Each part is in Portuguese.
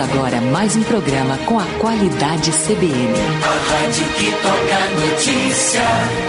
agora mais um programa com a qualidade CBN. A rádio que toca notícia.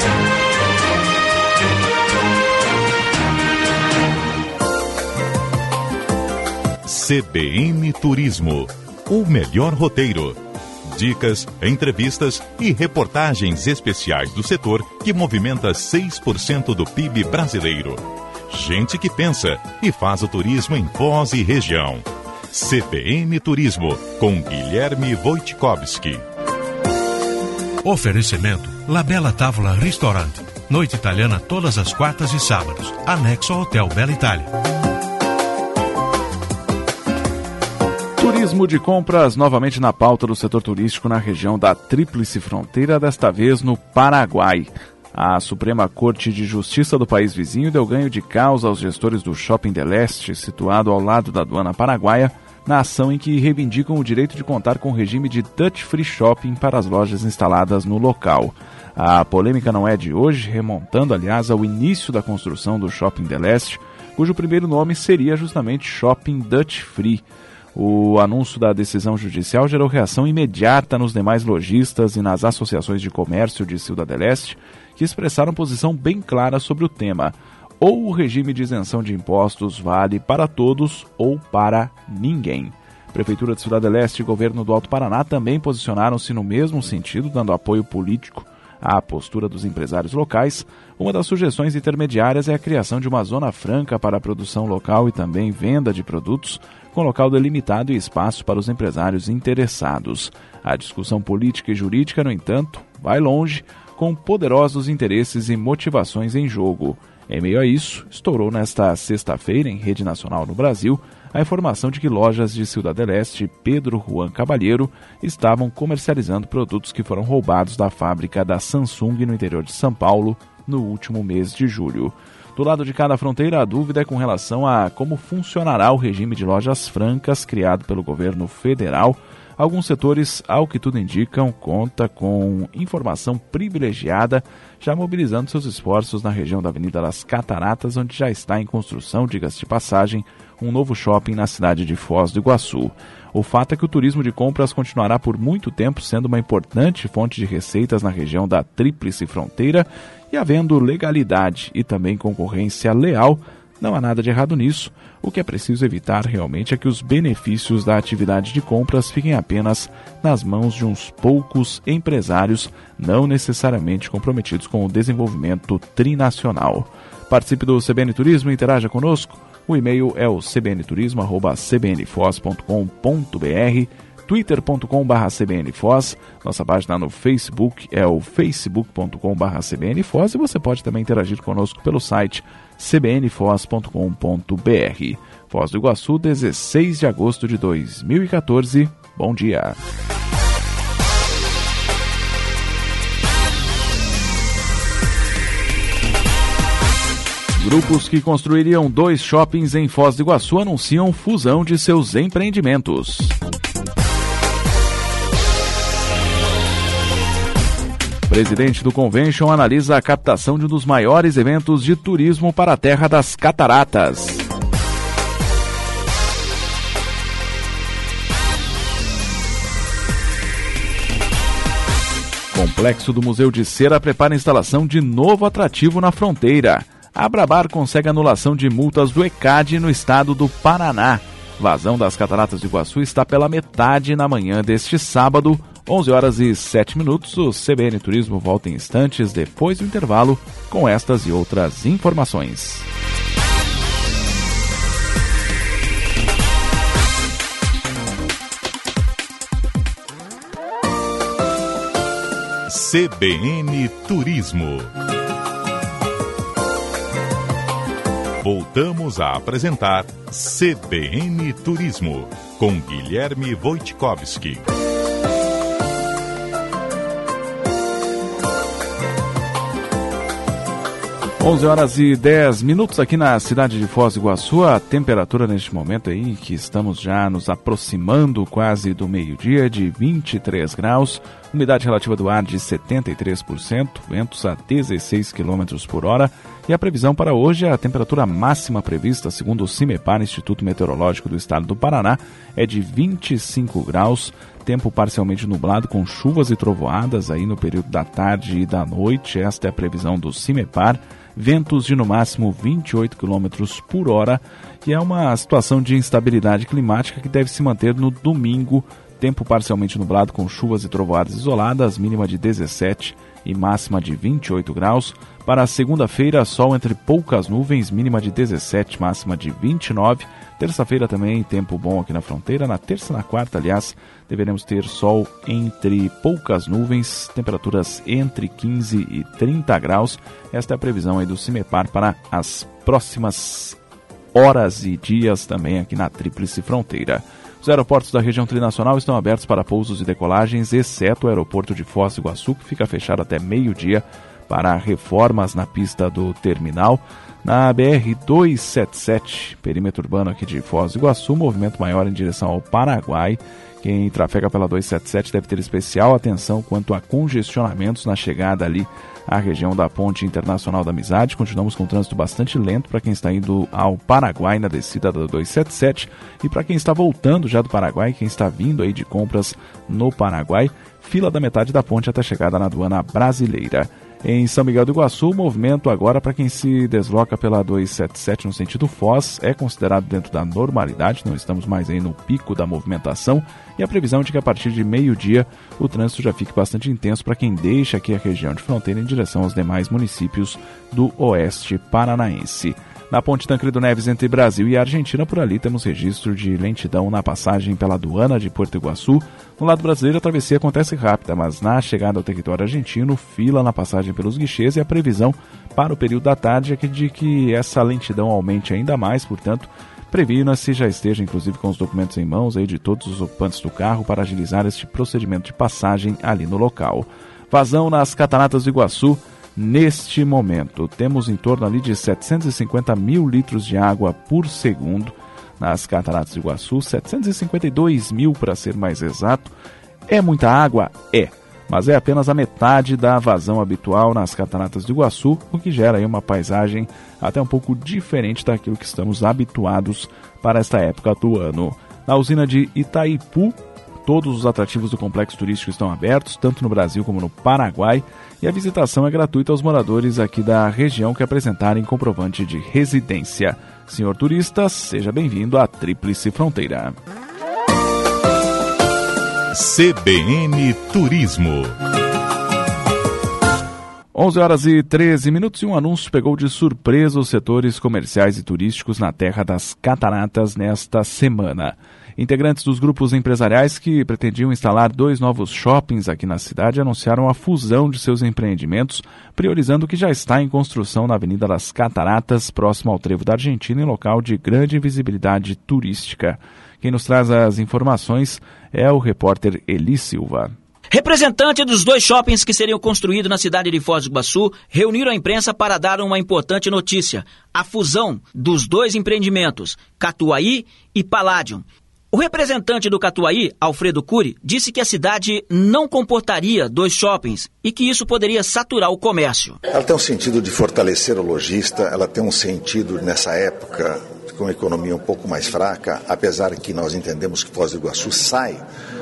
CBN Turismo, o melhor roteiro. Dicas, entrevistas e reportagens especiais do setor que movimenta 6% do PIB brasileiro. Gente que pensa e faz o turismo em Foz e região. CBN Turismo, com Guilherme Wojtkowski. Oferecimento Labella Tavola Restaurante. Noite italiana todas as quartas e sábados. Anexo ao Hotel Bela Itália. Turismo de compras novamente na pauta do setor turístico na região da Tríplice Fronteira, desta vez no Paraguai. A Suprema Corte de Justiça do país vizinho deu ganho de causa aos gestores do Shopping del Este, situado ao lado da aduana paraguaia, na ação em que reivindicam o direito de contar com o regime de Duty Free Shopping para as lojas instaladas no local. A polêmica não é de hoje, remontando, aliás, ao início da construção do Shopping del Este, cujo primeiro nome seria justamente Shopping Duty Free. O anúncio da decisão judicial gerou reação imediata nos demais lojistas e nas associações de comércio de Ciudad del Este, que expressaram posição bem clara sobre o tema. Ou o regime de isenção de impostos vale para todos ou para ninguém. Prefeitura de Ciudad del Este e Governo do Alto Paraná também posicionaram-se no mesmo sentido, dando apoio político à postura dos empresários locais. Uma das sugestões intermediárias é a criação de uma zona franca para a produção local e também venda de produtos, com local delimitado e espaço para os empresários interessados. A discussão política e jurídica, no entanto, vai longe, com poderosos interesses e motivações em jogo. Em meio a isso, estourou nesta sexta-feira, em rede nacional no Brasil, a informação de que lojas de Ciudad del Este e Pedro Juan Cabalheiro estavam comercializando produtos que foram roubados da fábrica da Samsung no interior de São Paulo no último mês de julho. Do lado de cada fronteira, a dúvida é com relação a como funcionará o regime de lojas francas criado pelo governo federal. Alguns setores, ao que tudo indicam, conta com informação privilegiada, já mobilizando seus esforços na região da Avenida das Cataratas, onde já está em construção, diga-se de passagem, um novo shopping na cidade de Foz do Iguaçu. O fato é que o turismo de compras continuará por muito tempo sendo uma importante fonte de receitas na região da Tríplice Fronteira, e havendo legalidade e também concorrência leal, não há nada de errado nisso. O que é preciso evitar realmente é que os benefícios da atividade de compras fiquem apenas nas mãos de uns poucos empresários, não necessariamente comprometidos com o desenvolvimento trinacional. Participe do CBN Turismo e interaja conosco. O e-mail é o cbnturismo@cbnfoz.com.br, twitter.com/cbnfoz, nossa página no Facebook é o facebook.com/cbnfoz e você pode também interagir conosco pelo site cbnfoz.com.br. Foz do Iguaçu, 16 de agosto de 2014. Bom dia. Grupos que construiriam 2 shoppings em Foz do Iguaçu anunciam fusão de seus empreendimentos. Presidente do Convention analisa a captação de um dos maiores eventos de turismo para a Terra das Cataratas. Complexo do Museu de Cera prepara a instalação de novo atrativo na fronteira. A Brabar consegue anulação de multas do ECAD no estado do Paraná. Vazão das Cataratas do Iguaçu está pela metade na manhã deste sábado, 11h07. O CBN Turismo volta em instantes depois do intervalo com estas e outras informações. CBN Turismo. Voltamos a apresentar CBN Turismo com Guilherme Wojtkowski. 11h10 aqui na cidade de Foz do Iguaçu. A temperatura neste momento aí, que estamos já nos aproximando quase do meio-dia, de 23 graus. Umidade relativa do ar de 73%, ventos a 16 km por hora. E a previsão para hoje, a temperatura máxima prevista, segundo o CIMEPAR, Instituto Meteorológico do Estado do Paraná, é de 25 graus. Tempo parcialmente nublado com chuvas e trovoadas aí no período da tarde e da noite. Esta é a previsão do CIMEPAR. Ventos de no máximo 28 km por hora, e é uma situação de instabilidade climática que deve se manter no domingo. Tempo parcialmente nublado com chuvas e trovoadas isoladas, mínima de 17 e máxima de 28 graus. Para a segunda-feira, sol entre poucas nuvens, mínima de 17, máxima de 29. Terça-feira também, tempo bom aqui na fronteira. Na terça e na quarta, aliás, deveremos ter sol entre poucas nuvens, temperaturas entre 15 e 30 graus. Esta é a previsão aí do CIMEPAR para as próximas horas e dias também aqui na Tríplice Fronteira. Os aeroportos da região trinacional estão abertos para pousos e decolagens, exceto o aeroporto de Foz do Iguaçu, que fica fechado até meio-dia para reformas na pista do terminal. Na BR-277, perímetro urbano aqui de Foz do Iguaçu, movimento maior em direção ao Paraguai. Quem trafega pela 277 deve ter especial atenção quanto a congestionamentos na chegada ali à região da Ponte Internacional da Amizade. Continuamos com trânsito bastante lento para quem está indo ao Paraguai na descida da 277, e para quem está voltando já do Paraguai, quem está vindo aí de compras no Paraguai, fila da metade da ponte até a chegada na aduana brasileira. Em São Miguel do Iguaçu, o movimento agora para quem se desloca pela 277 no sentido Foz é considerado dentro da normalidade, não estamos mais aí no pico da movimentação, e a previsão é de que a partir de meio-dia o trânsito já fique bastante intenso para quem deixa aqui a região de fronteira em direção aos demais municípios do oeste paranaense. Na ponte Tancredo Neves entre Brasil e Argentina, por ali temos registro de lentidão na passagem pela aduana de Porto Iguaçu. No lado brasileiro, a travessia acontece rápida, mas na chegada ao território argentino, fila na passagem pelos guichês, e a previsão para o período da tarde é de que essa lentidão aumente ainda mais. Portanto, previna-se, já esteja inclusive com os documentos em mãos aí de todos os ocupantes do carro para agilizar este procedimento de passagem ali no local. Vazão nas Cataratas do Iguaçu. Neste momento, temos em torno ali de 750 mil litros de água por segundo nas Cataratas do Iguaçu, 752 mil para ser mais exato. É muita água? É, mas é apenas a metade da vazão habitual nas Cataratas do Iguaçu, o que gera aí uma paisagem até um pouco diferente daquilo que estamos habituados para esta época do ano. Na usina de Itaipu, todos os atrativos do complexo turístico estão abertos, tanto no Brasil como no Paraguai, e a visitação é gratuita aos moradores aqui da região que apresentarem comprovante de residência. Senhor turista, seja bem-vindo à Tríplice Fronteira. CBN Turismo. 11h13 e um anúncio pegou de surpresa os setores comerciais e turísticos na Terra das Cataratas nesta semana. Integrantes dos grupos empresariais que pretendiam instalar 2 novos shoppings aqui na cidade anunciaram a fusão de seus empreendimentos, priorizando o que já está em construção na Avenida das Cataratas, próximo ao Trevo da Argentina, em local de grande visibilidade turística. Quem nos traz as informações é o repórter Eli Silva. Representante dos 2 shoppings que seriam construídos na cidade de Foz do Iguaçu reuniram a imprensa para dar uma importante notícia: a fusão dos 2 empreendimentos, Catuaí e Palladium. O representante do Catuaí, Alfredo Cury, disse que a cidade não comportaria 2 shoppings e que isso poderia saturar o comércio. Ela tem um sentido de fortalecer o lojista, ela tem um sentido nessa época com uma economia um pouco mais fraca, apesar que nós entendemos que Foz do Iguaçu sai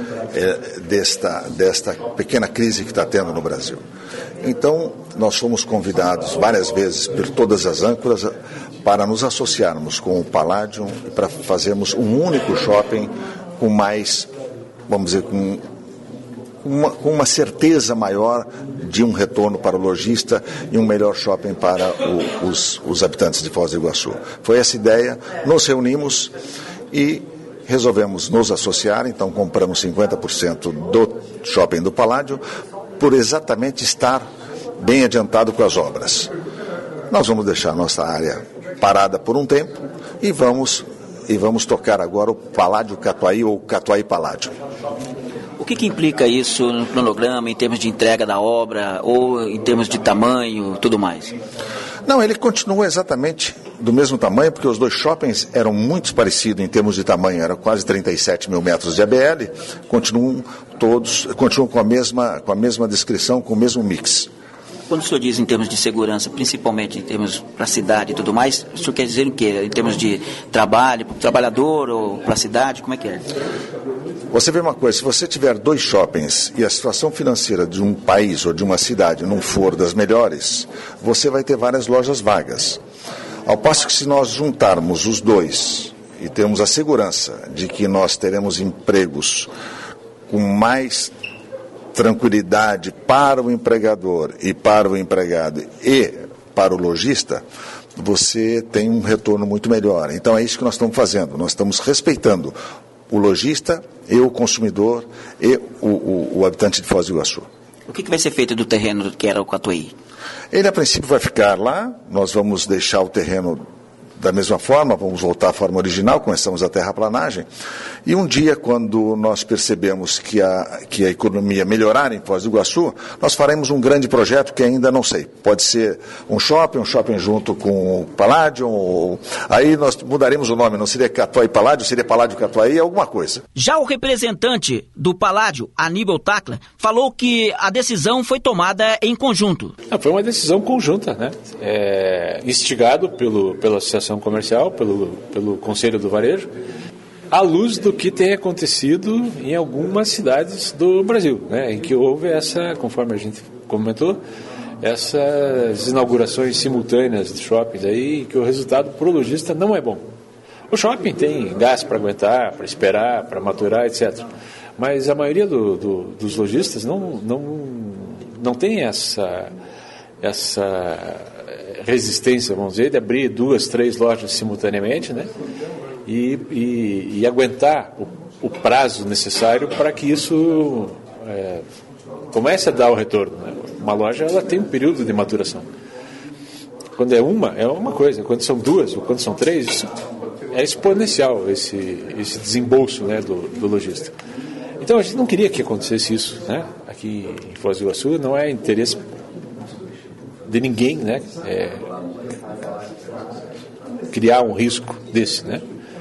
desta pequena crise que está tendo no Brasil. Então, nós fomos convidados várias vezes por todas as âncoras para nos associarmos com o Palladium e para fazermos um único shopping com mais, vamos dizer, com uma certeza maior de um retorno para o lojista e um melhor shopping para os habitantes de Foz do Iguaçu. Foi essa ideia, nos reunimos e resolvemos nos associar, então compramos 50% do shopping do Palladium por exatamente estar bem adiantado com as obras. Nós vamos deixar nossa área parada por um tempo e vamos tocar agora o Palladium Catuaí ou Catuaí Palladium. O que implica isso no cronograma, em termos de entrega da obra ou em termos de tamanho, tudo mais? Não, ele continua exatamente do mesmo tamanho, porque os dois shoppings eram muito parecidos em termos de tamanho, eram quase 37 mil metros de ABL, continuam com a mesma descrição, com o mesmo mix. Quando o senhor diz em termos de segurança, principalmente em termos para a cidade e tudo mais, o senhor quer dizer o quê? Em termos de trabalho, para o trabalhador ou para a cidade, como é que é? Você vê uma coisa, se você tiver dois shoppings e a situação financeira de um país ou de uma cidade não for das melhores, você vai ter várias lojas vagas. Ao passo que se nós juntarmos os dois e temos a segurança de que nós teremos empregos com mais tranquilidade para o empregador e para o empregado e para o lojista, você tem um retorno muito melhor. Então é isso que nós estamos fazendo, nós estamos respeitando o lojista e o consumidor e o habitante de Foz do Iguaçu. O que vai ser feito do terreno que era o Catuaí? Ele a princípio vai ficar lá, nós vamos deixar o terreno da mesma forma, vamos voltar à forma original, começamos a terraplanagem, e um dia, quando nós percebemos que a economia melhorar em Foz do Iguaçu, nós faremos um grande projeto que ainda não sei. Pode ser um shopping junto com o Palladium, ou aí nós mudaremos o nome, não seria Catuaí Palladium, seria Palladium Catuaí, alguma coisa. Já o representante do Palladium, Aníbal Tacla, falou que a decisão foi tomada em conjunto. Foi uma decisão conjunta, né? Instigado pela Associação Comercial, pelo Conselho do Varejo, à luz do que tem acontecido em algumas cidades do Brasil, né, em que houve conforme a gente comentou, essas inaugurações simultâneas de shoppings aí, que o resultado para o lojista não é bom. O shopping tem gás para aguentar, para esperar, para maturar, etc. Mas a maioria dos lojistas não tem essa resistência, vamos dizer, de abrir 2, 3 lojas simultaneamente, né? E aguentar o prazo necessário para que isso comece a dar o retorno, né? Uma loja, ela tem um período de maturação. Quando é uma coisa. Quando são 2 ou quando são 3, isso é exponencial, esse desembolso, né, do lojista. Então a gente não queria que acontecesse isso, né? Aqui em Foz do Iguaçu não é interesse de ninguém, né, criar um risco desse, né?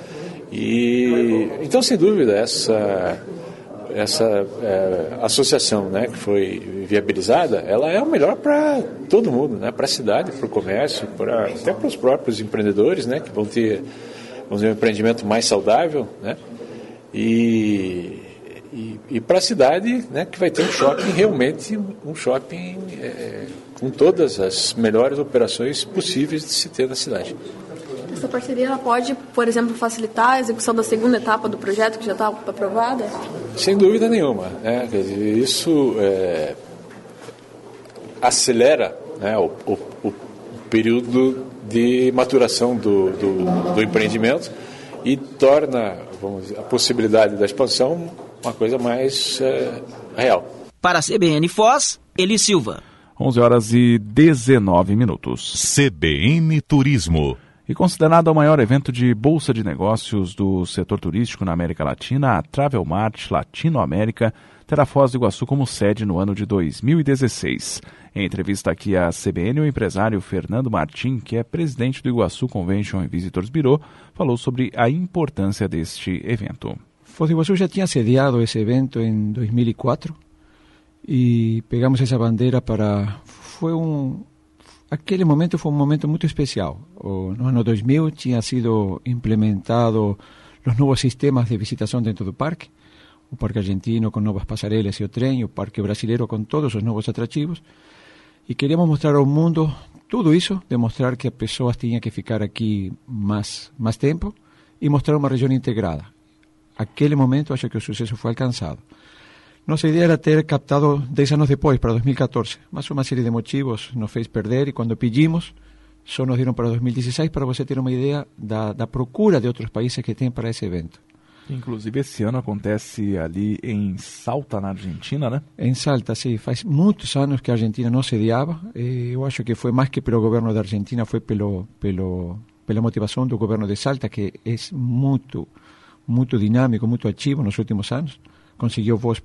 E então, sem dúvida, essa associação, né, que foi viabilizada, ela é o melhor para todo mundo, né? Para a cidade, para o comércio, até para os próprios empreendedores, né, que vão ter um empreendimento mais saudável, né? E para a cidade, né, que vai ter um shopping realmente, com todas as melhores operações possíveis de se ter na cidade. Essa parceria ela pode, por exemplo, facilitar a execução da segunda etapa do projeto que já está aprovada? Sem dúvida nenhuma, né? Quer dizer, isso acelera, né, o período de maturação do empreendimento e torna, vamos dizer, a possibilidade da expansão uma coisa mais real. Para a CBN Foz, Eli Silva. 11h19. CBN Turismo. E considerado o maior evento de bolsa de negócios do setor turístico na América Latina, a Travel Mart Latinoamérica terá Foz do Iguaçu como sede no ano de 2016. Em entrevista aqui à CBN, o empresário Fernando Martim, que é presidente do Iguaçu Convention and Visitors Bureau, falou sobre a importância deste evento. Foz do Iguaçu já tinha sediado esse evento em 2004 e pegamos essa bandeira para... Aquele momento foi um momento muito especial. No ano 2000 tinha sido implementado os novos sistemas de visitação dentro do parque, o parque argentino com novas passarelas e o trem, o parque brasileiro com todos os novos atrativos, e queríamos mostrar ao mundo tudo isso, demonstrar que as pessoas tinham que ficar aqui mais tempo e mostrar uma região integrada. Aquele momento acho que o sucesso foi alcançado. Nossa ideia era ter captado 10 anos depois, para 2014, mas uma série de motivos nos fez perder e quando pedimos, só nos deram para 2016 para você ter uma ideia da procura de outros países que tem para esse evento. Inclusive esse ano acontece ali em Salta, na Argentina, né? Em Salta, sim. Faz muitos anos que a Argentina não sediava. Eu acho que foi mais que pelo governo da Argentina, foi pela motivação do governo de Salta, que é muito dinâmico, muito ativo nos últimos anos. Conseguiu voos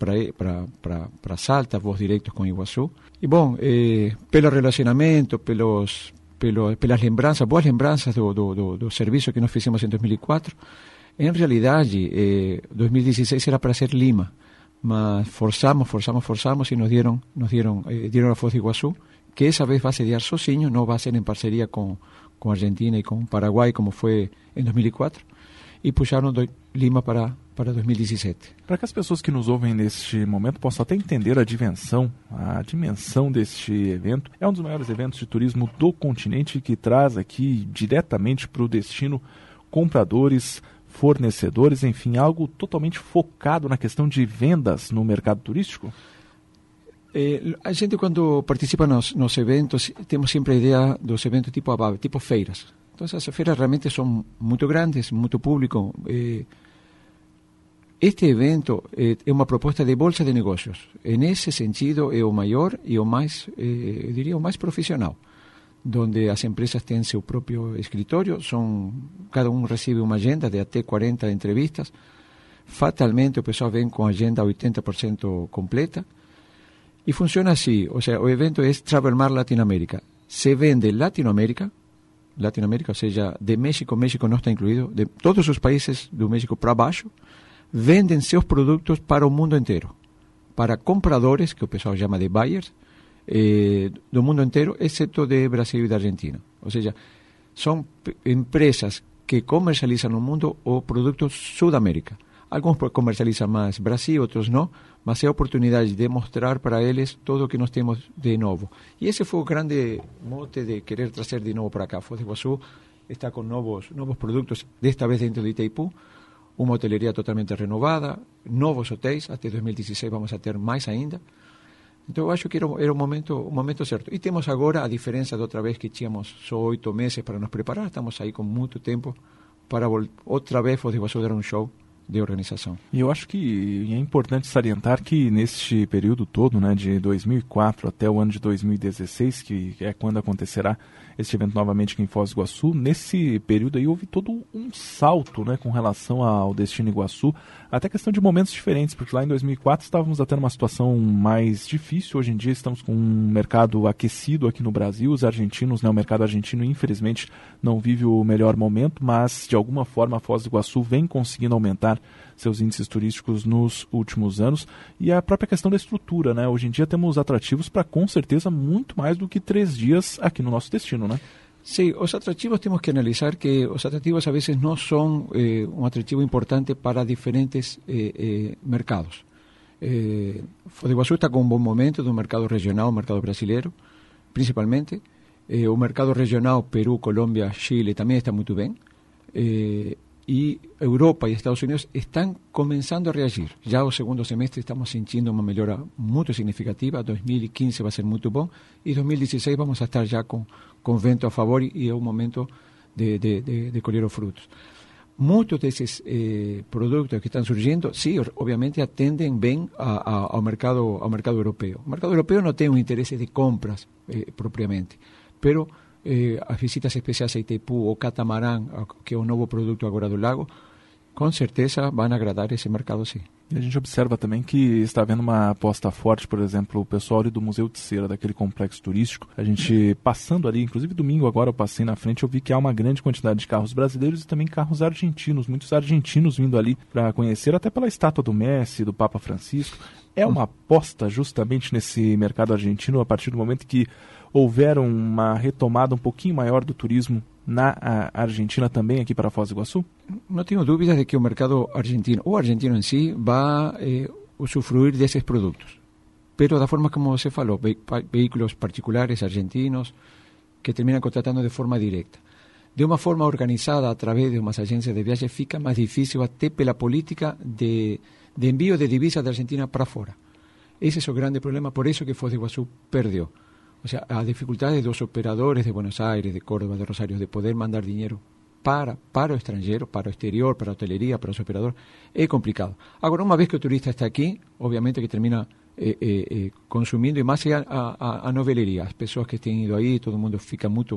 para Salta, voos diretos com Iguaçu. E bom, pelo relacionamento, pelos pelas lembranças, boas lembranças do serviço que nós fizemos em 2004. Em realidade, 2016 era para ser Lima, mas forçamos e nos dieron a Foz do Iguaçu, que essa vez vai sediar sozinho, não vai ser em parceria com Argentina e com Paraguai, como foi em 2004, e puxaram Lima para 2017. Para que as pessoas que nos ouvem neste momento possam até entender a dimensão deste evento, é um dos maiores eventos de turismo do continente, que traz aqui diretamente para o destino compradores, fornecedores, enfim, algo totalmente focado na questão de vendas no mercado turístico? A gente, quando participa nos eventos, temos sempre a ideia dos eventos tipo ABAB, tipo feiras. Então, as feiras realmente são muito grandes, muito público. Este evento é uma proposta de bolsa de negócios. Nesse sentido, é o maior e o mais, eu diria, o mais profissional, onde as empresas têm seu próprio escritório, cada um recebe uma agenda de até 40 entrevistas. Fatalmente, o pessoal vem com a agenda 80% completa. E funciona assim, ou seja, o evento é Travel Mar Latinoamérica. Se vende Latinoamérica, ou seja, de México não está incluído, de todos os países do México para baixo, vendem seus produtos para o mundo inteiro, para compradores, que o pessoal chama de buyers, do mundo inteiro, exceto de Brasil e da Argentina. Ou seja, são empresas que comercializam no mundo o produto Sudamérica. Alguns comercializam mais Brasil, outros não, mas é a oportunidade de mostrar para eles tudo o que nós temos de novo. E esse foi o grande mote de querer trazer de novo para cá. Foz do Iguaçu está com novos produtos, desta vez dentro de Itaipú, uma hoteleria totalmente renovada, novos hotéis, até 2016 vamos a ter mais ainda. Então eu acho que era o momento certo. E temos agora, a diferença de outra vez que tínhamos só 8 meses para nos preparar, estamos aí com muito tempo para outra vez Foz do Iguaçu dar um show de organização. E eu acho que é importante salientar que neste período todo, né, de 2004 até o ano de 2016, que é quando acontecerá este evento novamente aqui em Foz do Iguaçu, nesse período aí houve todo um salto, né, com relação ao Destino Iguaçu, até questão de momentos diferentes, porque lá em 2004 estávamos até numa situação mais difícil. Hoje em dia estamos com um mercado aquecido aqui no Brasil. Os argentinos, né, o mercado argentino infelizmente não vive o melhor momento, mas de alguma forma a Foz do Iguaçu vem conseguindo aumentar seus índices turísticos nos últimos anos, e a própria questão da estrutura, né? Hoje em dia temos atrativos para, com certeza, muito mais do que 3 dias aqui no nosso destino, né? Sim, os atrativos temos que analisar que os atrativos a vezes não são um atrativo importante para diferentes mercados. Foz do Iguaçu está com um bom momento do mercado regional, o mercado brasileiro, principalmente. O mercado regional, Peru, Colômbia, Chile, também está muito bem. E Europa e Estados Unidos estão começando a reagir. Já o segundo semestre estamos sentindo uma melhora muito significativa. 2015 vai ser muito bom e 2016 vamos a estar já com vento a favor e é o momento de colher os frutos. Muitos desses produtos que estão surgindo, sim, obviamente atendem bem ao mercado europeu. O mercado europeu não tem um interesse de compras propriamente, pero as visitas especiais a Itaipú, o catamarã, que é o novo produto agora do lago, com certeza vão agradar esse mercado, sim. E a gente observa também que está havendo uma aposta forte, por exemplo, o pessoal ali do Museu de Cera, daquele complexo turístico. A gente passando ali, inclusive domingo agora eu passei na frente, eu vi que há uma grande quantidade de carros brasileiros e também carros argentinos, muitos argentinos vindo ali para conhecer, até pela estátua do Messi, do Papa Francisco. É uma aposta justamente nesse mercado argentino, a partir do momento que houver uma retomada um pouquinho maior do turismo na Argentina também, aqui para Foz do Iguaçu? Não tenho dúvidas de que o mercado argentino, o argentino em si, vai usufruir desses produtos. Pero da forma como você falou, veículos particulares argentinos que terminam contratando de forma directa. De uma forma organizada, a través de umas agências de viagem, fica mais difícil até pela política de envio de divisas da Argentina para fora. Esse é o grande problema, por isso que Foz do Iguaçu perdeu. O sea, a dificultades dos operadores de Buenos Aires, de Córdoba, de Rosario, de poder mandar dinheiro para o estrangeiro, para o exterior, para a hoteleria, para os operadores, é complicado. Agora, uma vez que o turista está aqui, obviamente que termina consumindo, e mais a noveleria. As pessoas que têm ido aí, todo mundo fica muito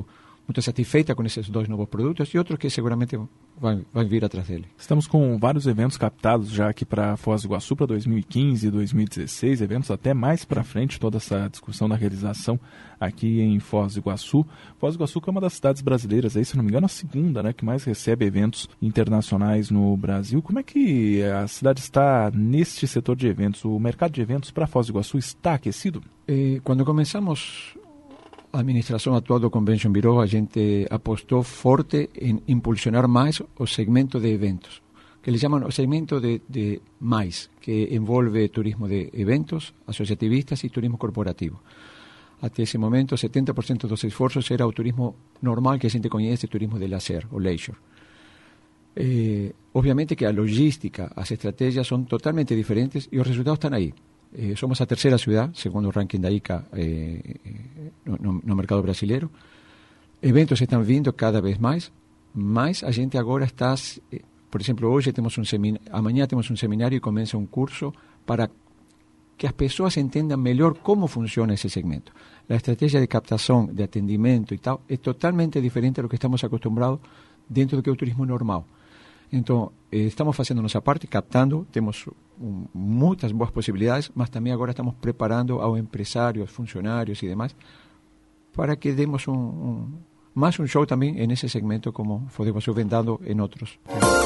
muito satisfeita com esses 2 novos produtos e outros que seguramente vão vir atrás dele. Estamos com vários eventos captados já aqui para Foz do Iguaçu para 2015 e 2016, eventos até mais para frente, toda essa discussão da realização aqui em Foz do Iguaçu. Foz do Iguaçu que é uma das cidades brasileiras, aí, se não me engano, a segunda, né, que mais recebe eventos internacionais no Brasil. Como é que a cidade está neste setor de eventos? O mercado de eventos para Foz do Iguaçu está aquecido? Quando começamos a administração atual do Convention Bureau, a gente apostou forte em impulsionar mais o segmento de eventos, que eles chamam o segmento de mais, que envolve turismo de eventos, associativistas e turismo corporativo. Até esse momento, 70% dos esforços era o turismo normal que a gente conhece, turismo de lazer, o leisure. Obviamente que a logística, as estratégias são totalmente diferentes e os resultados estão aí. Somos a terceira cidade, segundo o ranking da ICA, no mercado brasileiro. Eventos estão vindo cada vez mais, mas a gente agora está, por exemplo, hoje temos amanhã temos um seminário e começa um curso para que as pessoas entendam melhor como funciona esse segmento. A estratégia de captação, de atendimento e tal, é totalmente diferente do que estamos acostumados dentro do que é o turismo normal. Então, estamos fazendo nossa parte, captando, temos muitas boas possibilidades, mas também agora estamos preparando ao empresário, aos funcionários e demais, para que demos mais um show também nesse segmento, como Foz do Iguaçu vem dando em outros.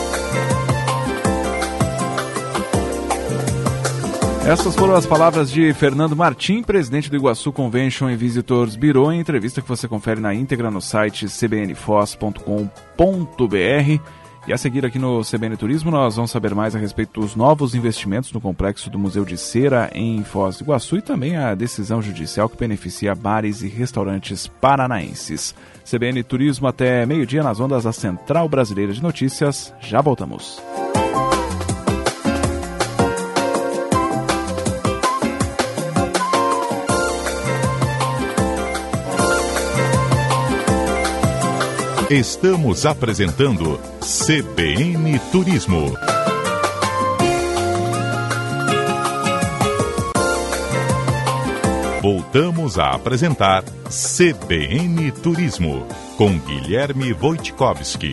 Essas foram as palavras de Fernando Martim, presidente do Iguaçu Convention and Visitors Bureau, em entrevista que você confere na íntegra no site cbnfoz.com.br. E a seguir aqui no CBN Turismo nós vamos saber mais a respeito dos novos investimentos no complexo do Museu de Cera em Foz do Iguaçu e também a decisão judicial que beneficia bares e restaurantes paranaenses. CBN Turismo até meio-dia nas ondas da Central Brasileira de Notícias. Já voltamos. Estamos apresentando CBN Turismo. Voltamos a apresentar CBN Turismo com Guilherme Wojtkowski.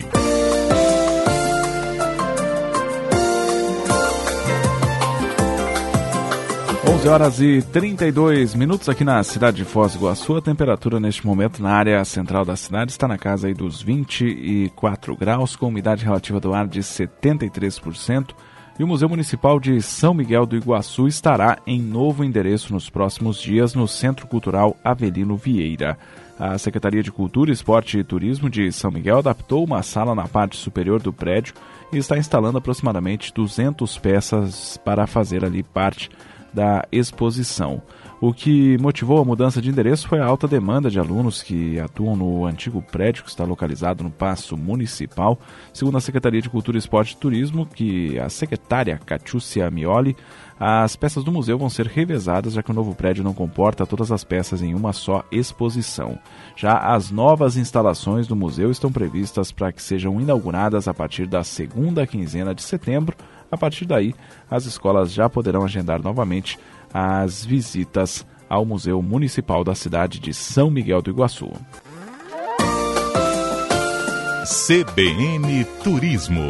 11h32 aqui na cidade de Foz do Iguaçu. A temperatura neste momento na área central da cidade está na casa aí dos 24 graus, com umidade relativa do ar de 73%. E o Museu Municipal de São Miguel do Iguaçu estará em novo endereço nos próximos dias no Centro Cultural Avelino Vieira. A Secretaria de Cultura, Esporte e Turismo de São Miguel adaptou uma sala na parte superior do prédio e está instalando aproximadamente 200 peças para fazer ali parte da exposição. O que motivou a mudança de endereço foi a alta demanda de alunos que atuam no antigo prédio que está localizado no Paço Municipal. Segundo a Secretaria de Cultura, Esporte e Turismo, que a secretária Catiúcia Mioli, as peças do museu vão ser revezadas, já que o novo prédio não comporta todas as peças em uma só exposição. Já as novas instalações do museu estão previstas para que sejam inauguradas a partir da segunda quinzena de setembro. A partir daí, as escolas já poderão agendar novamente as visitas ao Museu Municipal da cidade de São Miguel do Iguaçu. CBN Turismo.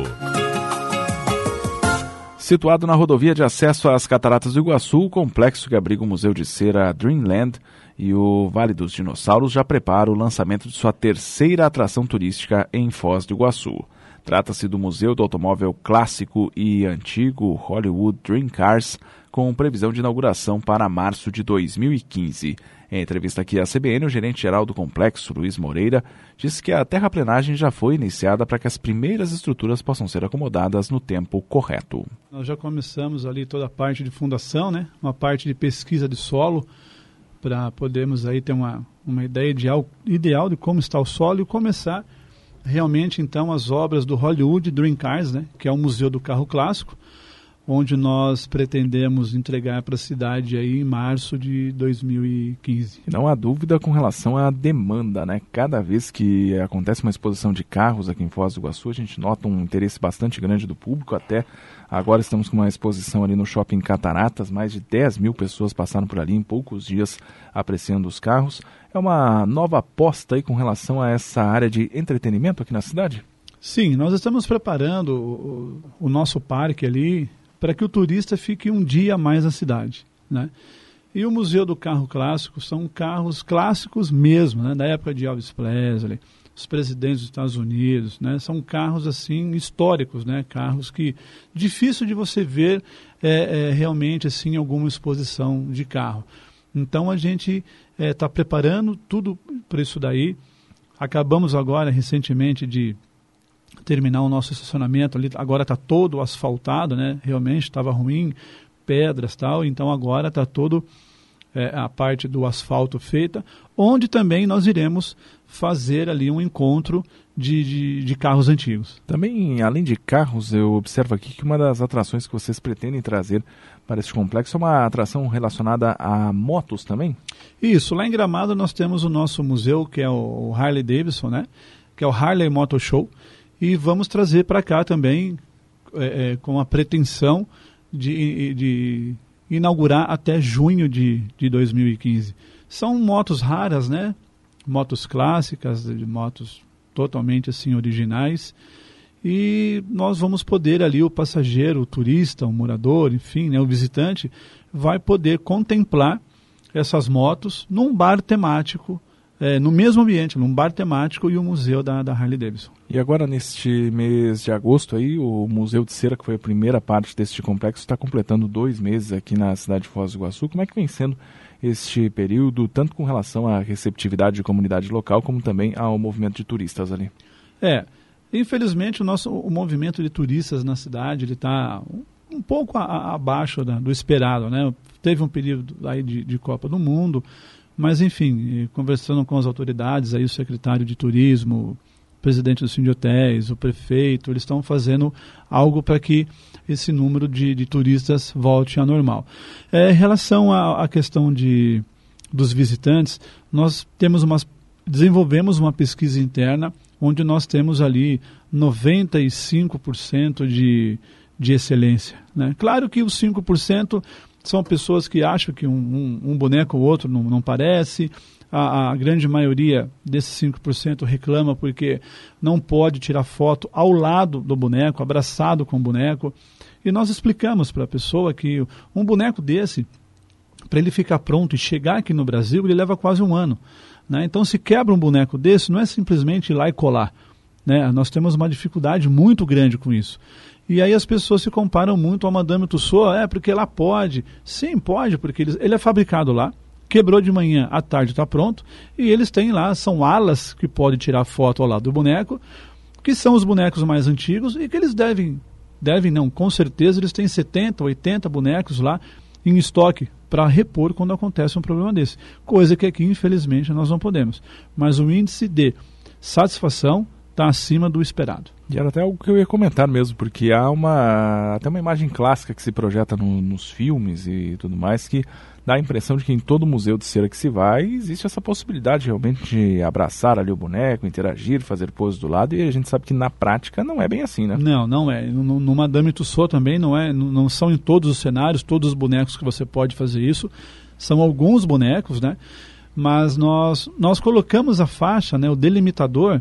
Situado na rodovia de acesso às Cataratas do Iguaçu, o complexo que abriga o Museu de Cera Dreamland e o Vale dos Dinossauros já prepara o lançamento de sua terceira atração turística em Foz do Iguaçu. Trata-se do Museu do Automóvel Clássico e Antigo Hollywood Dream Cars, com previsão de inauguração para março de 2015. Em entrevista aqui à CBN, o gerente-geral do complexo, Luiz Moreira, disse que a terraplenagem já foi iniciada para que as primeiras estruturas possam ser acomodadas no tempo correto. Nós já começamos ali toda a parte de fundação, né? Uma parte de pesquisa de solo, para podermos aí ter uma ideia ideal de como está o solo e começar realmente então as obras do Hollywood Dream Cars, né? Que é o Museu do Carro Clássico, onde nós pretendemos entregar para a cidade aí em março de 2015. Não há dúvida com relação à demanda, né? Cada vez que acontece uma exposição de carros aqui em Foz do Iguaçu, a gente nota um interesse bastante grande do público. Até agora estamos com uma exposição ali no Shopping Cataratas, mais de 10 mil pessoas passaram por ali em poucos dias apreciando os carros. É uma nova aposta aí com relação a essa área de entretenimento aqui na cidade? Sim, nós estamos preparando o nosso parque ali para que o turista fique um dia a mais na cidade, né? E o Museu do Carro Clássico são carros clássicos mesmo, né? Da época de Elvis Presley, os presidentes dos Estados Unidos, né? São carros assim históricos, né? Carros que difícil de você ver realmente assim em alguma exposição de carro. Então a gente está preparando tudo para isso daí. Acabamos agora recentemente de terminar o nosso estacionamento ali, agora está todo asfaltado, né? Realmente estava ruim, pedras e tal, então agora está todo a parte do asfalto feita, onde também nós iremos fazer ali um encontro de carros antigos. Também, além de carros, eu observo aqui que uma das atrações que vocês pretendem trazer para esse complexo é uma atração relacionada a motos também? Isso, lá em Gramado nós temos o nosso museu, que é o Harley Davidson, né? Que é o Harley Motor Show, e vamos trazer para cá também com a pretensão de inaugurar até junho de 2015. São motos raras, né? Motos clássicas, motos totalmente assim originais, e nós vamos poder ali, o passageiro, o turista, o morador, enfim, né, o visitante, vai poder contemplar essas motos num bar temático, no mesmo ambiente, num bar temático e o museu da Harley Davidson. E agora, neste mês de agosto, aí, o Museu de Cera, que foi a primeira parte deste complexo, está completando 2 meses aqui na cidade de Foz do Iguaçu. Como é que vem sendo este período, tanto com relação à receptividade de comunidade local, como também ao movimento de turistas ali? Infelizmente o movimento de turistas na cidade está um pouco abaixo do esperado, né? Teve um período aí de Copa do Mundo, mas enfim, conversando com as autoridades, aí o secretário de turismo, o presidente do Sindicato de Hotéis, o prefeito, eles estão fazendo algo para que esse número de turistas volte a normal. Em relação à questão dos visitantes, nós desenvolvemos uma pesquisa interna onde nós temos ali 95% de excelência, né? Claro que os 5% são pessoas que acham que um boneco ou outro não parece. A grande maioria desses 5% reclama porque não pode tirar foto ao lado do boneco, abraçado com o boneco. E nós explicamos para a pessoa que um boneco desse, para ele ficar pronto e chegar aqui no Brasil, ele leva quase 1 ano, né? Então, se quebra um boneco desse, não é simplesmente ir lá e colar, né? Nós temos uma dificuldade muito grande com isso. E aí as pessoas se comparam muito ao Madame Tussauds, porque lá pode. Sim, pode, porque ele é fabricado lá, quebrou de manhã, à tarde está pronto, e eles têm lá, são alas que podem tirar foto ao lado do boneco, que são os bonecos mais antigos, e que eles com certeza eles têm 70, 80 bonecos lá em estoque para repor quando acontece um problema desse. Coisa que aqui, infelizmente, nós não podemos. Mas o índice de satisfação está acima do esperado. E era até algo que eu ia comentar mesmo, porque há até uma imagem clássica que se projeta nos filmes e tudo mais, que dá a impressão de que em todo museu de cera que se vai, existe essa possibilidade realmente de abraçar ali o boneco, interagir, fazer pose do lado, e a gente sabe que na prática não é bem assim, né? Não é. No Madame Tussauds também não são em todos os cenários, todos os bonecos que você pode fazer isso, são alguns bonecos, né? Mas nós colocamos a faixa, né, o delimitador,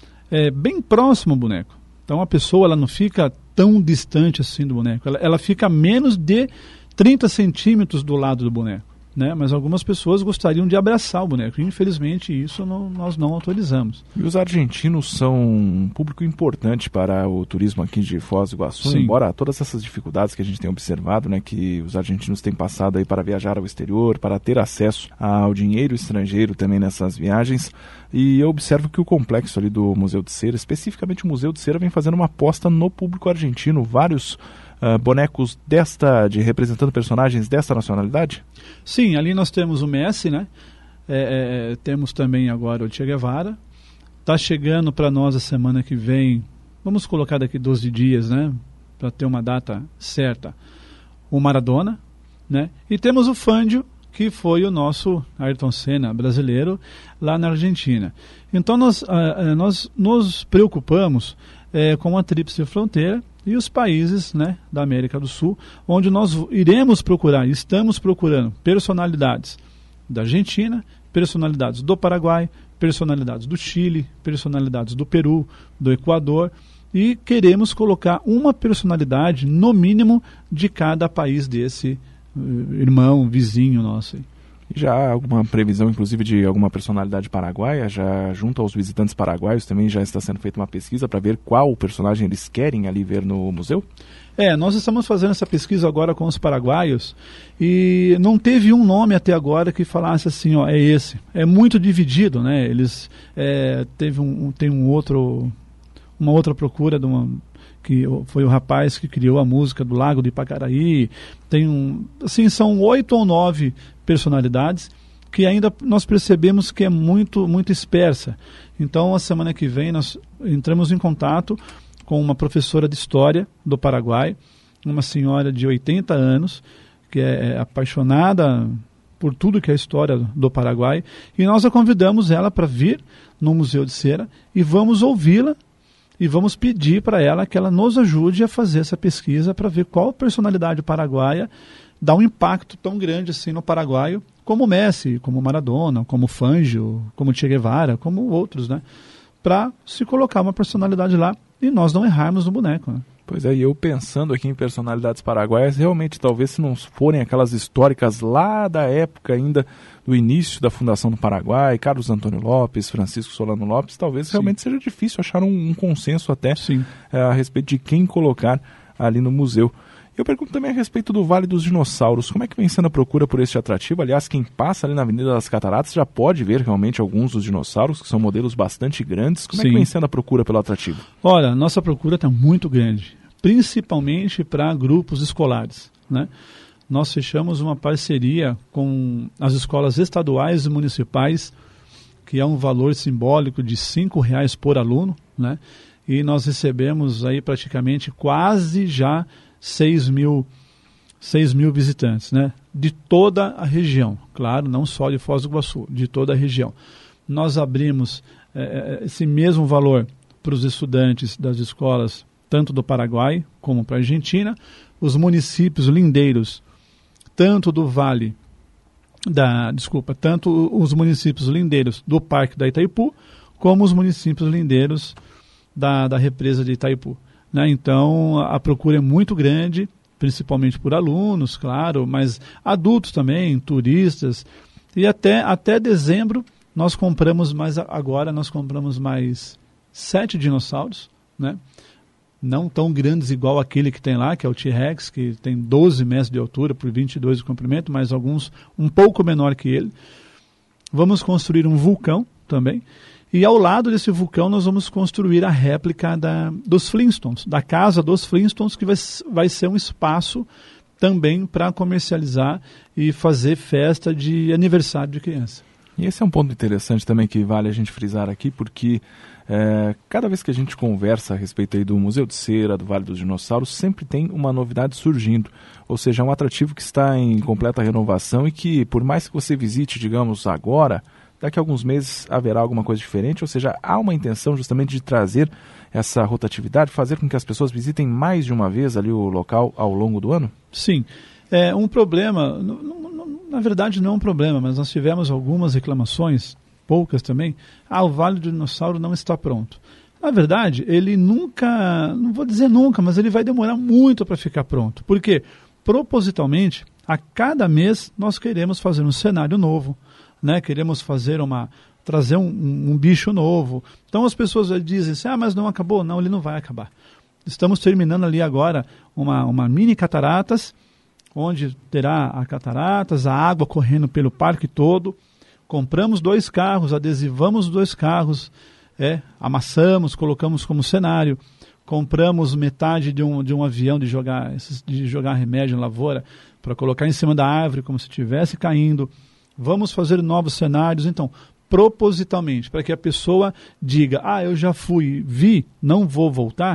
bem próximo ao boneco. Então a pessoa ela não fica tão distante assim do boneco, ela fica a menos de 30 centímetros do lado do boneco, né? Mas algumas pessoas gostariam de abraçar o boneco. Infelizmente isso nós não autorizamos. E os argentinos são um público importante para o turismo aqui de Foz do Iguaçu, Sim. Embora todas essas dificuldades que a gente tem observado, né, que os argentinos têm passado aí para viajar ao exterior, para ter acesso ao dinheiro estrangeiro também nessas viagens. E eu observo que o complexo ali do Museu de Cera, especificamente o Museu de Cera, vem fazendo uma aposta no público argentino. Vários bonecos representando personagens desta nacionalidade? Sim, ali nós temos o Messi, né? Temos também agora o Che Guevara. Está chegando para nós a semana que vem, vamos colocar daqui 12 dias, né? para ter uma data certa, o Maradona, né? E temos o Fangio, que foi o nosso Ayrton Senna brasileiro lá na Argentina. Então nós nos preocupamos com a Tríplice Fronteira e os países, né, da América do Sul, onde nós iremos procurar, estamos procurando personalidades da Argentina, personalidades do Paraguai, personalidades do Chile, personalidades do Peru, do Equador, e queremos colocar uma personalidade, no mínimo, de cada país desse irmão, vizinho nosso. Já há alguma previsão, inclusive, de alguma personalidade paraguaia? Já junto aos visitantes paraguaios também já está sendo feita uma pesquisa para ver qual personagem eles querem ali ver no museu? Nós estamos fazendo essa pesquisa agora com os paraguaios e não teve um nome até agora que falasse assim, ó, é esse. É muito dividido, né? Eles tem uma outra procura que foi o rapaz que criou a música do Lago de Ipacaraí. São 8 ou 9 personalidades que ainda nós percebemos que é muito, muito dispersa. Então, a semana que vem nós entramos em contato com uma professora de História do Paraguai, uma senhora de 80 anos, que é apaixonada por tudo que é a história do Paraguai, e nós a convidamos ela para vir no Museu de Cera e vamos ouvi-la e vamos pedir para ela que ela nos ajude a fazer essa pesquisa para ver qual personalidade paraguaia dá um impacto tão grande assim no paraguaio, como Messi, como Maradona, como Fangio, como Che Guevara, como outros, né? Para se colocar uma personalidade lá e nós não errarmos no boneco, né? Pois é, e eu pensando aqui em personalidades paraguaias, realmente talvez se não forem aquelas históricas lá da época ainda do início da fundação do Paraguai, Carlos Antônio Lopes, Francisco Solano Lopes, talvez realmente seja difícil achar um consenso até a respeito de quem colocar ali no museu. Eu pergunto também a respeito do Vale dos Dinossauros. Como é que vem sendo a procura por este atrativo? Aliás, quem passa ali na Avenida das Cataratas já pode ver realmente alguns dos dinossauros, que são modelos bastante grandes. Como é que vem sendo a procura pelo atrativo? Olha, nossa procura está muito grande, principalmente para grupos escolares, né? Nós fechamos uma parceria com as escolas estaduais e municipais, que é um valor simbólico de R$5 por aluno, né? E nós recebemos aí praticamente quase já 6 mil visitantes, né? De toda a região, claro, não só de Foz do Iguaçu, de toda a região. Nós abrimos esse mesmo valor para os estudantes das escolas, tanto do Paraguai como para a Argentina, os municípios lindeiros, tanto do Vale, tanto os municípios lindeiros do Parque da Itaipu, como os municípios lindeiros da represa de Itaipu, né? Então, a procura é muito grande, principalmente por alunos, claro, mas adultos também, turistas. E até dezembro nós compramos mais 7 dinossauros, né? Não tão grandes igual aquele que tem lá, que é o T-Rex, que tem 12 metros de altura por 22 de comprimento, mas alguns um pouco menor que ele. Vamos construir um vulcão também. E ao lado desse vulcão nós vamos construir a réplica dos Flintstones, da casa dos Flintstones, que vai ser um espaço também para comercializar e fazer festa de aniversário de criança. E esse é um ponto interessante também que vale a gente frisar aqui, porque cada vez que a gente conversa a respeito aí do Museu de Cera, do Vale dos Dinossauros, sempre tem uma novidade surgindo. Ou seja, é um atrativo que está em completa renovação e que, por mais que você visite, digamos, agora, daqui a alguns meses haverá alguma coisa diferente, ou seja, há uma intenção justamente de trazer essa rotatividade, fazer com que as pessoas visitem mais de uma vez ali o local ao longo do ano? Sim. É um problema, na verdade não é um problema, mas nós tivemos algumas reclamações, poucas também. O Vale do Dinossauro não está pronto. Na verdade, ele nunca, não vou dizer nunca, mas ele vai demorar muito para ficar pronto. Porque, propositalmente, a cada mês nós queremos fazer um cenário novo, né? Queremos trazer um bicho novo. Então as pessoas dizem assim, mas não acabou. Não, ele não vai acabar. Estamos terminando ali agora uma mini cataratas, onde terá a cataratas, a água correndo pelo parque todo. Compramos 2 carros, adesivamos 2 carros, amassamos, colocamos como cenário. Compramos metade de um avião de jogar remédio em lavoura para colocar em cima da árvore como se estivesse caindo. Vamos fazer novos cenários, então, propositalmente, para que a pessoa diga, eu já fui, vi, não vou voltar.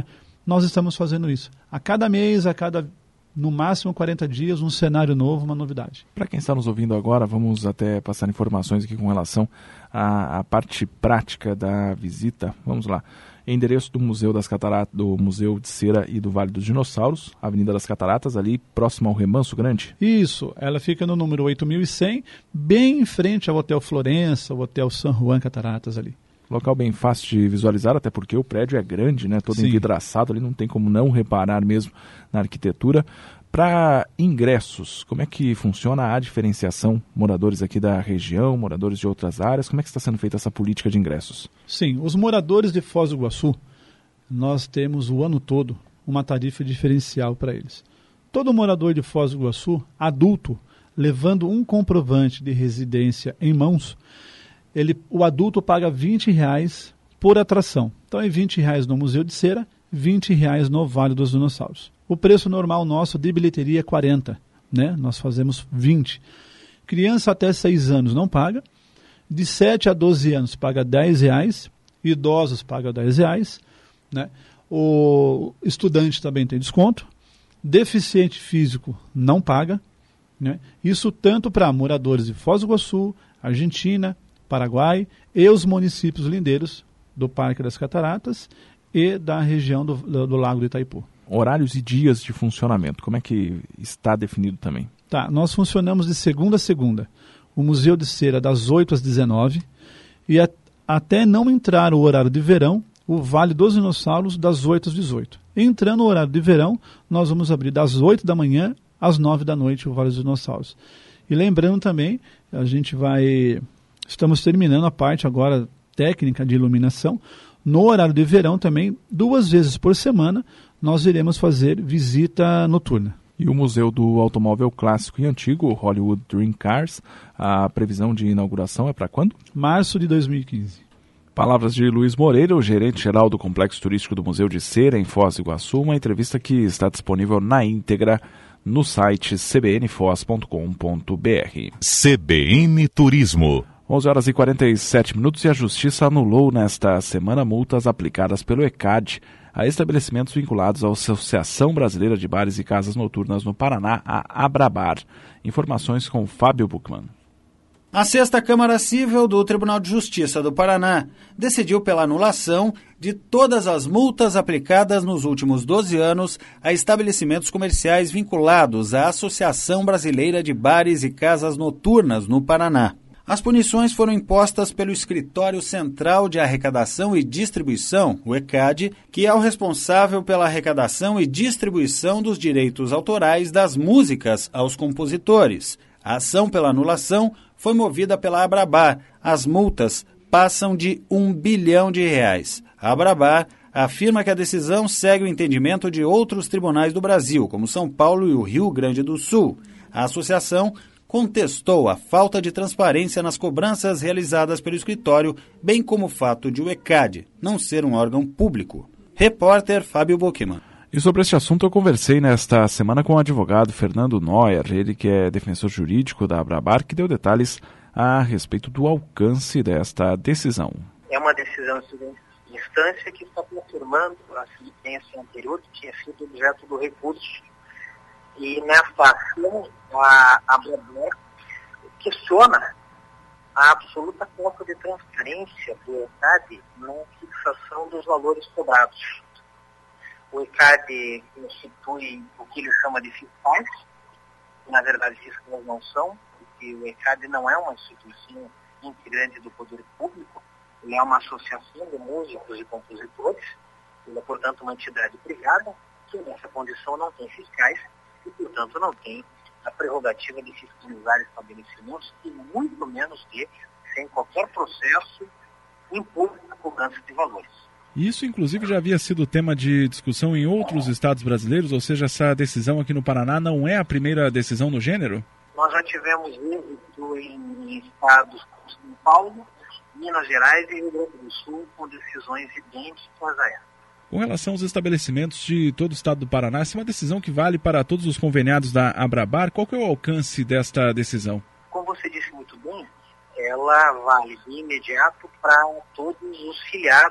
nós estamos fazendo isso. A cada mês, no máximo 40 dias, um cenário novo, uma novidade. Para quem está nos ouvindo agora, vamos até passar informações aqui com relação à parte prática da visita. Vamos lá. Endereço do Museu das Cataratas, do Museu de Cera e do Vale dos Dinossauros, Avenida das Cataratas, ali próximo ao Remanso Grande. Isso, ela fica no número 8100, bem em frente ao Hotel Florença, o Hotel San Juan Cataratas ali. Local bem fácil de visualizar, até porque o prédio é grande, né? Todo envidraçado, ali não tem como não reparar mesmo na arquitetura. Para ingressos, como é que funciona a diferenciação? Moradores aqui da região, moradores de outras áreas, como é que está sendo feita essa política de ingressos? Sim, os moradores de Foz do Iguaçu, nós temos o ano todo uma tarifa diferencial para eles. Todo morador de Foz do Iguaçu, adulto, levando um comprovante de residência em mãos, o adulto paga R$20 por atração. Então é R$20 no Museu de Cera, R$20 no Vale dos Dinossauros. O preço normal nosso de bilheteria é 40, né? Nós fazemos 20. Criança até 6 anos não paga, de 7 a 12 anos paga R$10, idosos paga R$10, né? O estudante também tem desconto, deficiente físico não paga, né? Isso tanto para moradores de Foz do Iguaçu, Argentina, Paraguai e os municípios lindeiros do Parque das Cataratas e da região do Lago do Itaipu. Horários e dias de funcionamento, como é que está definido também? Tá, nós funcionamos de segunda a segunda. O Museu de Cera das 8 às 19 e até não entrar o horário de verão, o Vale dos Dinossauros das 8 às 18. Entrando o horário de verão, nós vamos abrir das 8 da manhã às 9 da noite o Vale dos Dinossauros. E lembrando também, estamos terminando a parte agora técnica de iluminação. No horário de verão também, 2 vezes por semana, nós iremos fazer visita noturna. E o Museu do Automóvel Clássico e Antigo, Hollywood Dream Cars, a previsão de inauguração é para quando? Março de 2015. Palavras de Luiz Moreira, o gerente-geral do Complexo Turístico do Museu de Cera, em Foz do Iguaçu, uma entrevista que está disponível na íntegra no site cbnfoz.com.br. CBN Turismo. 11h47 e a Justiça anulou nesta semana multas aplicadas pelo ECAD a estabelecimentos vinculados à Associação Brasileira de Bares e Casas Noturnas no Paraná, a Abrabar. Informações com Fábio Buchmann. A 6ª Câmara Cível do Tribunal de Justiça do Paraná decidiu pela anulação de todas as multas aplicadas nos últimos 12 anos a estabelecimentos comerciais vinculados à Associação Brasileira de Bares e Casas Noturnas no Paraná. As punições foram impostas pelo Escritório Central de Arrecadação e Distribuição, o ECAD, que é o responsável pela arrecadação e distribuição dos direitos autorais das músicas aos compositores. A ação pela anulação foi movida pela Abrabar. As multas passam de R$1 bilhão. A Abrabar afirma que a decisão segue o entendimento de outros tribunais do Brasil, como São Paulo e o Rio Grande do Sul. A associação contestou a falta de transparência nas cobranças realizadas pelo escritório, bem como o fato de o ECAD não ser um órgão público. Repórter Fábio Buchmann. E sobre este assunto eu conversei nesta semana com o advogado Fernando Neuer, ele que é defensor jurídico da Abrabar, que deu detalhes a respeito do alcance desta decisão. É uma decisão de instância que está confirmando a sentença anterior que tinha sido objeto do recurso. E nessa ação, a Abrabar questiona a absoluta falta de transparência do ECAD na fixação dos valores cobrados. O ECAD institui o que ele chama de fiscais, que na verdade fiscais não são, porque o ECAD não é uma instituição integrante do poder público, ele é uma associação de músicos e compositores, ele é, portanto, uma entidade privada, que nessa condição não tem fiscais e, portanto, não tem a prerrogativa de fiscalizar estabelecimentos e muito menos de, sem qualquer processo, impor a cobrança de valores. Isso, inclusive, já havia sido tema de discussão em outros estados brasileiros, ou seja, essa decisão aqui no Paraná não é a primeira decisão no gênero? Nós já tivemos êxito em estados como São Paulo, Minas Gerais e Rio Grande do Sul, com decisões idênticas a essa. Com relação aos estabelecimentos de todo o estado do Paraná, essa é uma decisão que vale para todos os conveniados da Abrabar. Qual que é o alcance desta decisão? Como você disse muito bem, ela vale de imediato para todos os filiados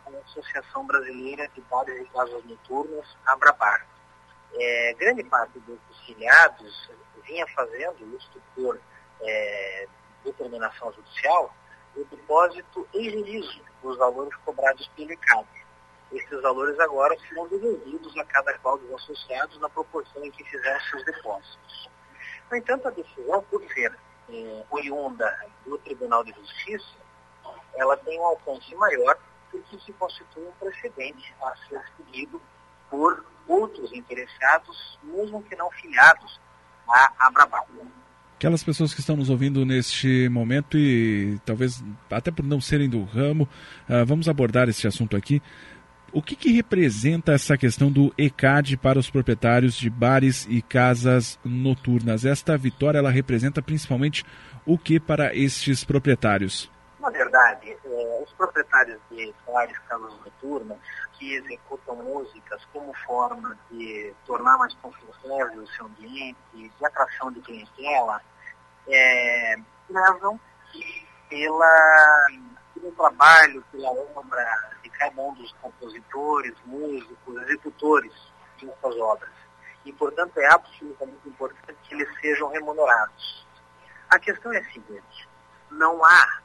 a Associação Brasileira de Bares e Casas Noturnas, Abrabar. Grande parte desses filiados vinha fazendo isso por determinação judicial, o depósito ex-liso dos valores cobrados pelo ECAD. Esses valores agora serão devolvidos a cada qual dos associados na proporção em que fizeram seus depósitos. No entanto, a decisão, por ser oriunda do Tribunal de Justiça, ela tem um alcance maior porque se constitui um precedente a ser seguido por outros interessados, mesmo que não filiados à Abrabar. Aquelas pessoas que estão nos ouvindo neste momento e talvez até por não serem do ramo, vamos abordar esse assunto aqui. O que representa essa questão do ECAD para os proprietários de bares e casas noturnas? Esta vitória, ela representa principalmente o que para estes proprietários? Na verdade, os proprietários de bares e casas noturnas que executam músicas como forma de tornar mais confortável o seu ambiente, de atração de clientela, prezam pelo trabalho, pela obra de cada um dos compositores, músicos, executores dessas obras. E, portanto, é absolutamente importante que eles sejam remunerados. A questão é a seguinte: não há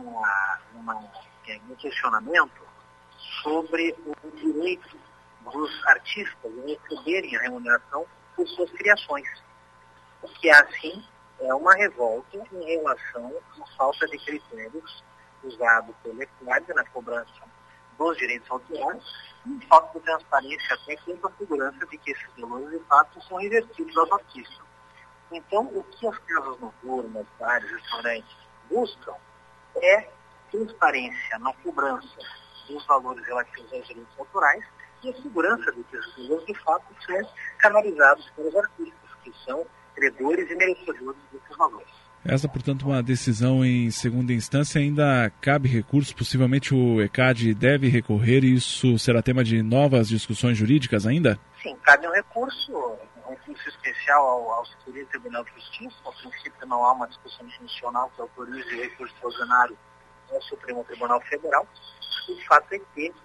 um questionamento sobre o direito dos artistas em receberem a remuneração por suas criações. O que há, sim, é uma revolta em relação à falta de critérios usado pelo ECAD na cobrança dos direitos autorais e falta de transparência até quanto à segurança de que esses valores, de fato, são revertidos aos artistas. Então, o que as casas noturnas, bares, restaurantes buscam é transparência na cobrança dos valores relativos aos direitos autorais e a segurança de que esses valores, de fato, são canalizados pelos artistas, que são credores e merecedores desses valores. Essa, portanto, uma decisão em segunda instância. Ainda cabe recurso, possivelmente o ECAD deve recorrer e isso será tema de novas discussões jurídicas ainda? Sim, cabe um recurso especial ao Superior Tribunal de Justiça. A princípio não há uma discussão institucional que autorize o recurso extraordinário ao Supremo Tribunal Federal. O fato é que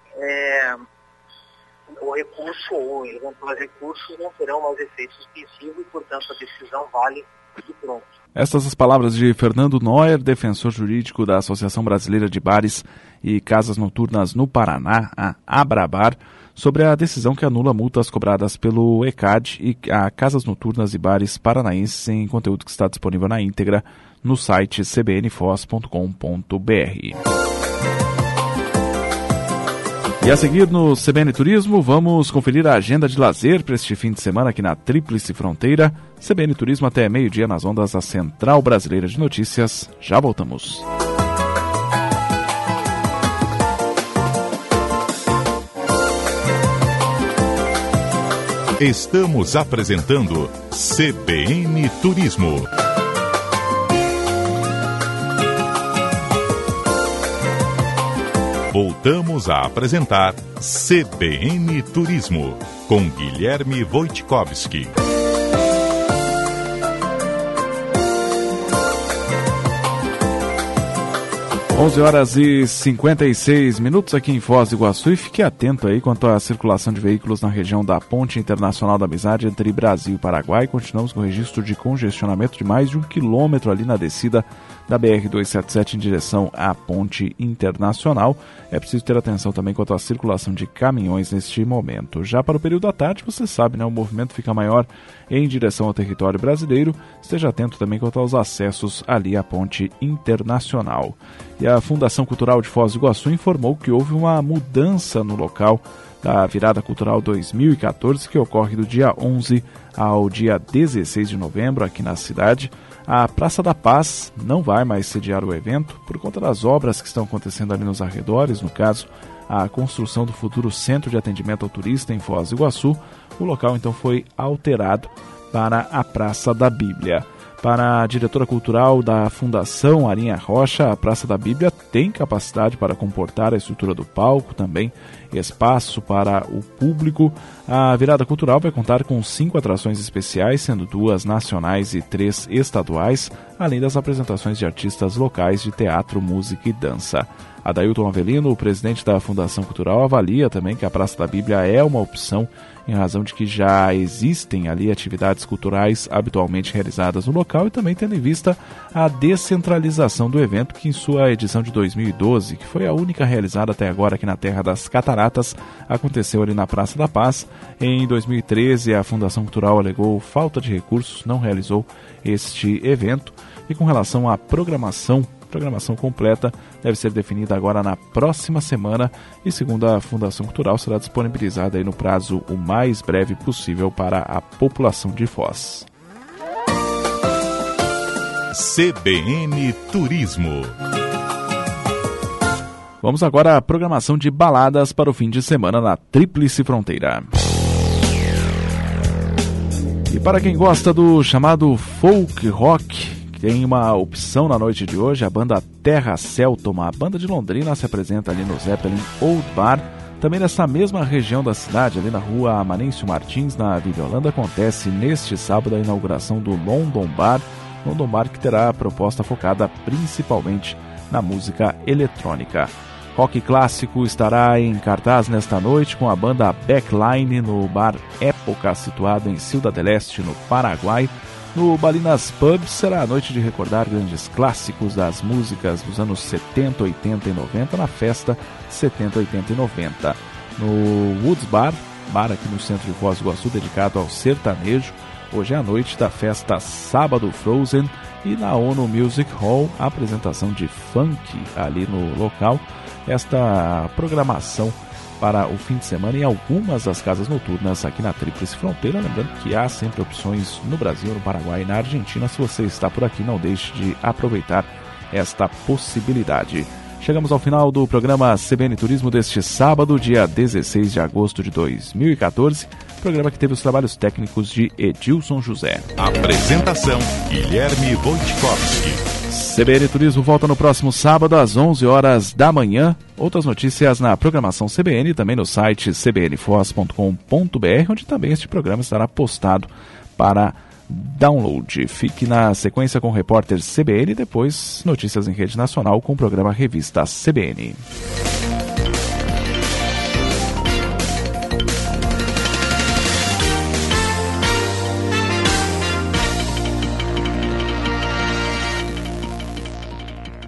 o recurso ou eventuais recursos não terão mais efeitos suspensivos e, portanto, a decisão vale de pronto. Estas as palavras de Fernando Neuer, defensor jurídico da Associação Brasileira de Bares e Casas Noturnas no Paraná, a Abrabar, sobre a decisão que anula multas cobradas pelo ECAD e a Casas Noturnas e Bares Paranaenses, em conteúdo que está disponível na íntegra no site cbnfoz.com.br. E a seguir no CBN Turismo, vamos conferir a agenda de lazer para este fim de semana aqui na Tríplice Fronteira. CBN Turismo até meio-dia nas ondas da Central Brasileira de Notícias. Já voltamos. Estamos apresentando CBN Turismo. Voltamos a apresentar CBN Turismo, com Guilherme Wojtkowski. 11h56 aqui em Foz do Iguaçu, e fique atento aí quanto à circulação de veículos na região da Ponte Internacional da Amizade entre Brasil e Paraguai. Continuamos com registro de congestionamento de mais de 1 quilômetro ali na descida da BR-277 em direção à Ponte Internacional. É preciso ter atenção também quanto à circulação de caminhões neste momento. Já para o período da tarde, você sabe, né, o movimento fica maior em direção ao território brasileiro. Esteja atento também quanto aos acessos ali à Ponte Internacional. E a Fundação Cultural de Foz do Iguaçu informou que houve uma mudança no local da Virada Cultural 2014, que ocorre do dia 11 ao dia 16 de novembro aqui na cidade. A Praça da Paz não vai mais sediar o evento por conta das obras que estão acontecendo ali nos arredores, no caso, a construção do futuro Centro de Atendimento ao Turista em Foz do Iguaçu. O local então foi alterado para a Praça da Bíblia. Para a diretora cultural da Fundação Arinha Rocha, a Praça da Bíblia tem capacidade para comportar a estrutura do palco, também espaço para o público. A virada cultural vai contar com 5 atrações especiais, sendo 2 nacionais e 3 estaduais. além das apresentações de artistas locais de teatro, música e dança. Adailton Avelino, o presidente da Fundação Cultural, avalia também que a Praça da Bíblia é uma opção em razão de que já existem ali atividades culturais habitualmente realizadas no local e também tendo em vista a descentralização do evento, que em sua edição de 2012, que foi a única realizada até agora aqui na Terra das Cataratas, aconteceu ali na Praça da Paz. Em 2013, a Fundação Cultural alegou falta de recursos, não realizou este evento. E com relação à programação completa deve ser definida agora na próxima semana e, segundo a Fundação Cultural, será disponibilizada aí no prazo o mais breve possível para a população de Foz. CBN Turismo. Vamos agora à programação de baladas para o fim de semana na Tríplice Fronteira. E para quem gosta do chamado folk rock, tem uma opção na noite de hoje. A banda Terra Celta, uma banda de Londrina, se apresenta ali no Zeppelin Old Bar. Também nessa mesma região da cidade, ali na rua Amanêncio Martins, na Vila Holanda, acontece neste sábado a inauguração do London Bar. London Bar que terá a proposta focada principalmente na música eletrônica. Rock clássico estará em cartaz nesta noite com a banda Backline no bar Época, situado em Ciudad del Este, no Paraguai. No Balinas Pub será a noite de recordar grandes clássicos das músicas dos anos 70, 80 e 90 na festa 70, 80 e 90. No Woods Bar aqui no centro de Foz do Iguaçu, dedicado ao sertanejo, hoje é a noite da festa Sábado Frozen. E na ONU Music Hall, a apresentação de funk ali no local. Esta programação para o fim de semana em algumas das casas noturnas aqui na Tríplice Fronteira. Lembrando que há sempre opções no Brasil, no Paraguai e na Argentina. Se você está por aqui, não deixe de aproveitar esta possibilidade. Chegamos ao final do programa CBN Turismo deste sábado, dia 16 de agosto de 2014. Programa que teve os trabalhos técnicos de Edilson José. Apresentação: Guilherme Wojtkowski. CBN Turismo volta no próximo sábado às 11 horas da manhã. Outras notícias na programação CBN e também no site cbnfoz.com.br, onde também este programa estará postado para download. Fique na sequência com o repórter CBN e depois notícias em rede nacional com o programa Revista CBN.